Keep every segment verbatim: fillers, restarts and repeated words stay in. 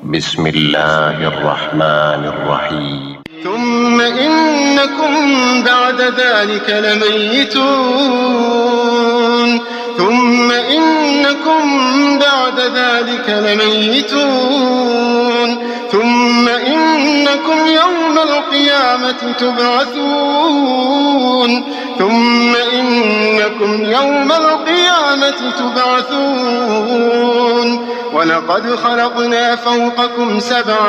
بسم الله الرحمن الرحيم. ثم إنكم بعد ذلك لميتون ثم إنكم بعد ذلك لميتون ثم إنكم يوم القيامة تبعثون ثم إنكم يوم القيامة تبعثون ولقد خلقنا فوقكم سبع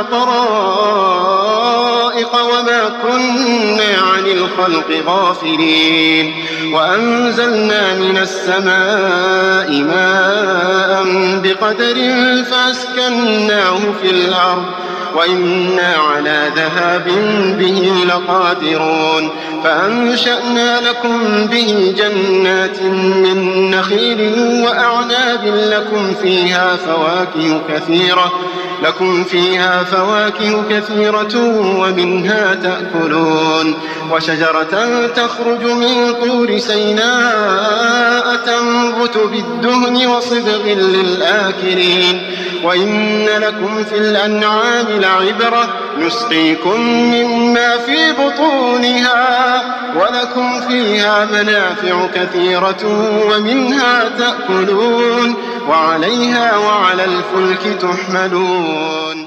طرائق وما كنا عن الخلق غافلين وأنزلنا من السماء ماء بقدر فأسكناه في الأرض وإنا على ذهاب به لقادرون فأنشأنا لكم به جنات من نخيل وأعناب لكم فيها فواكه كثيرة لكم فيها فواكه كثيرة ومنها تأكلون وشجرة تخرج من طور سيناء تنبت بالدهن وصبغ للآكلين وإن لكم في الأنعام لعبرة نسقيكم مما في بطونها ولكم فيها منافع كثيرة ومنها تأكلون وعليها وعلى الفلك تحملون.